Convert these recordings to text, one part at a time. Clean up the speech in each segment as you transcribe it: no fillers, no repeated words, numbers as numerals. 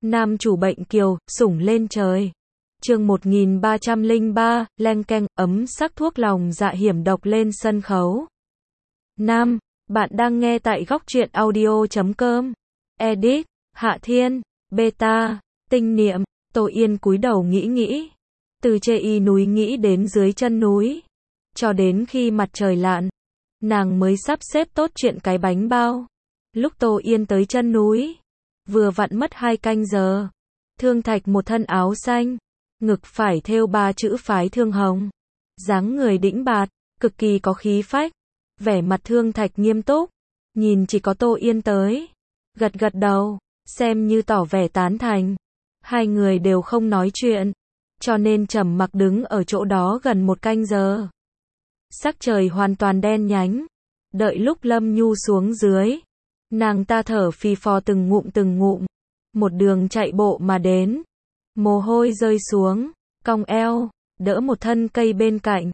Nam chủ bệnh kiều, sủng lên trời. Chương 1303, leng keng, ấm sắc thuốc lòng dạ hiểm độc lên sân khấu. Nam, bạn đang nghe tại góc truyện audio.com. Edit, Hạ Thiên, Beta, Tinh Niệm. Tô Yên cúi đầu nghĩ. Từ chê y núi nghĩ đến dưới chân núi. Cho đến khi mặt trời lặn, nàng mới sắp xếp tốt chuyện cái bánh bao. Lúc Tô Yên tới chân núi, vừa vặn mất 2 canh giờ. Thương Thạch một thân áo xanh, ngực phải thêu 3 chữ phái Thương Hồng. Dáng người đĩnh bạt, cực kỳ có khí phách. Vẻ mặt Thương Thạch nghiêm túc, nhìn chỉ có Tô Yên tới, gật đầu, xem như tỏ vẻ tán thành. Hai người đều không nói chuyện, cho nên trầm mặc đứng ở chỗ đó gần 1 canh giờ. Sắc trời hoàn toàn đen nhánh. Đợi lúc Lâm Nhu xuống dưới, nàng ta thở phì phò từng ngụm, một đường chạy bộ mà đến. Mồ hôi rơi xuống, cong eo, đỡ một thân cây bên cạnh.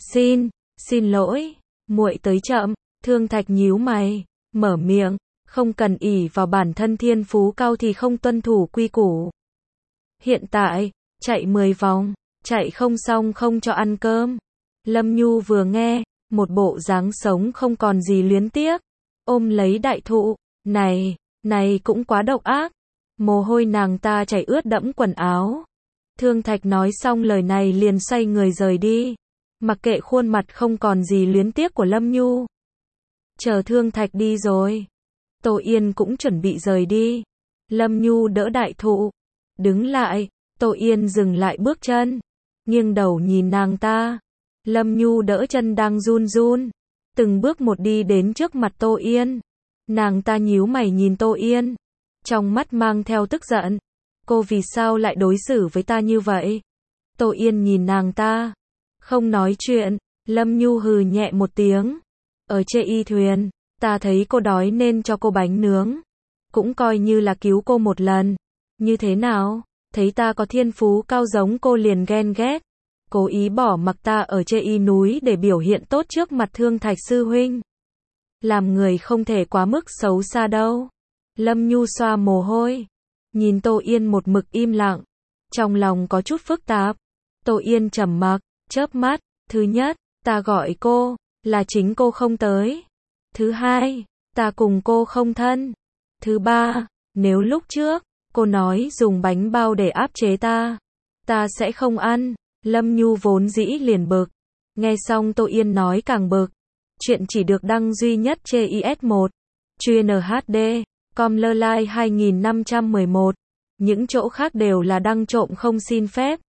Xin lỗi, muội tới chậm. Thương Thạch nhíu mày, mở miệng, không cần ỷ vào bản thân thiên phú cao thì không tuân thủ quy củ. Hiện tại, chạy 10 vòng, chạy không xong không cho ăn cơm. Lâm Nhu vừa nghe, một bộ dáng sống không còn gì luyến tiếc, ôm lấy đại thụ, này cũng quá độc ác. Mồ hôi nàng ta chảy ướt đẫm quần áo. Thương Thạch nói xong lời này liền xoay người rời đi, mặc kệ khuôn mặt không còn gì luyến tiếc của Lâm Nhu. Chờ Thương Thạch đi rồi, Tô Yên cũng chuẩn bị rời đi. Lâm Nhu đỡ đại thụ, đứng lại. Tô Yên dừng lại bước chân, nghiêng đầu nhìn nàng ta. Lâm Nhu đỡ chân đang run, từng bước một đi đến trước mặt Tô Yên. Nàng ta nhíu mày nhìn Tô Yên, trong mắt mang theo tức giận. Cô vì sao lại đối xử với ta như vậy? Tô Yên nhìn nàng ta, không nói chuyện. Lâm Nhu hừ nhẹ một tiếng. Ở chê y thuyền, ta thấy cô đói nên cho cô bánh nướng, cũng coi như là cứu cô một lần. Như thế nào? Thấy ta có thiên phú cao giống cô liền ghen ghét, cố ý bỏ mặc ta ở chê y núi để biểu hiện tốt trước mặt Thương Thạch sư huynh. Làm người không thể quá mức xấu xa đâu. Lâm Nhu xoa mồ hôi, nhìn Tô Yên một mực im lặng, trong lòng có chút phức tạp. Tô Yên trầm mặc, chớp mắt. Thứ nhất, ta gọi cô, là chính cô không tới. Thứ hai, ta cùng cô không thân. Thứ ba, nếu lúc trước cô nói dùng bánh bao để áp chế ta sẽ không ăn. Lâm Nhu vốn dĩ liền bực, nghe xong Tô Yên nói càng bực. Chuyện chỉ được đăng duy nhất trên IS1, chuyên HD, com lơ lai 2511. Những chỗ khác đều là đăng trộm không xin phép.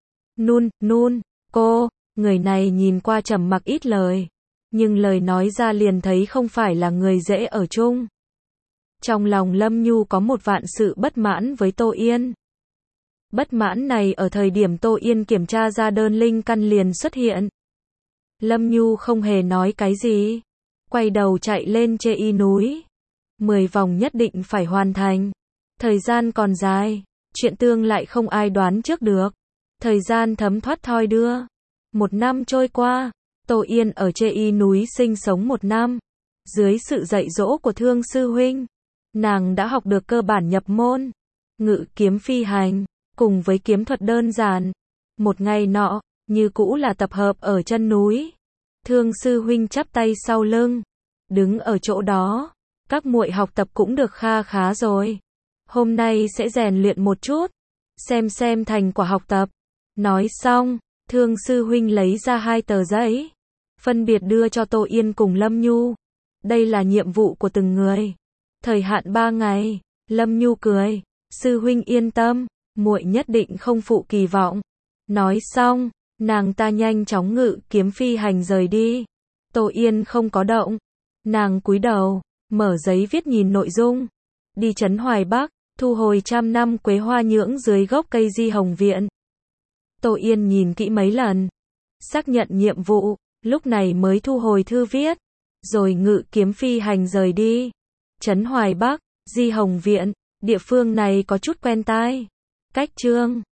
Cô, người này nhìn qua trầm mặc ít lời, nhưng lời nói ra liền thấy không phải là người dễ ở chung. Trong lòng Lâm Nhu có một vạn sự bất mãn với Tô Yên. Bất mãn này ở thời điểm Tô Yên kiểm tra ra đơn linh căn liền xuất hiện. Lâm Nhu không hề nói cái gì, quay đầu chạy lên chê y núi. 10 vòng nhất định phải hoàn thành. Thời gian còn dài, chuyện tương lại không ai đoán trước được. Thời gian thấm thoát thoi đưa. 1 năm trôi qua, Tô Yên ở chê y núi sinh sống 1 năm. Dưới sự dạy dỗ của Thương sư huynh, nàng đã học được cơ bản nhập môn, ngự kiếm phi hành, cùng với kiếm thuật đơn giản. Một ngày nọ, như cũ là tập hợp ở chân núi. Thương sư huynh chắp tay sau lưng, đứng ở chỗ đó. Các muội học tập cũng được kha khá rồi. Hôm nay sẽ rèn luyện một chút, xem thành quả học tập. Nói xong, Thương sư huynh lấy ra 2 tờ giấy, phân biệt đưa cho Tô Yên cùng Lâm Nhu. Đây là nhiệm vụ của từng người. Thời hạn 3 ngày. Lâm Nhu cười, sư huynh yên tâm, muội nhất định không phụ kỳ vọng. Nói xong, nàng ta nhanh chóng ngự kiếm phi hành rời đi. Tô Yên không có động, nàng cúi đầu, mở giấy viết nhìn nội dung. Đi trấn Hoài Bắc, thu hồi 100 năm quế hoa nhưỡng dưới gốc cây di hồng viện. Tô Yên nhìn kỹ mấy lần, xác nhận nhiệm vụ, lúc này mới thu hồi thư viết, rồi ngự kiếm phi hành rời đi. Trấn Hoài Bắc, di hồng viện, địa phương này có chút quen tai. Cách Trương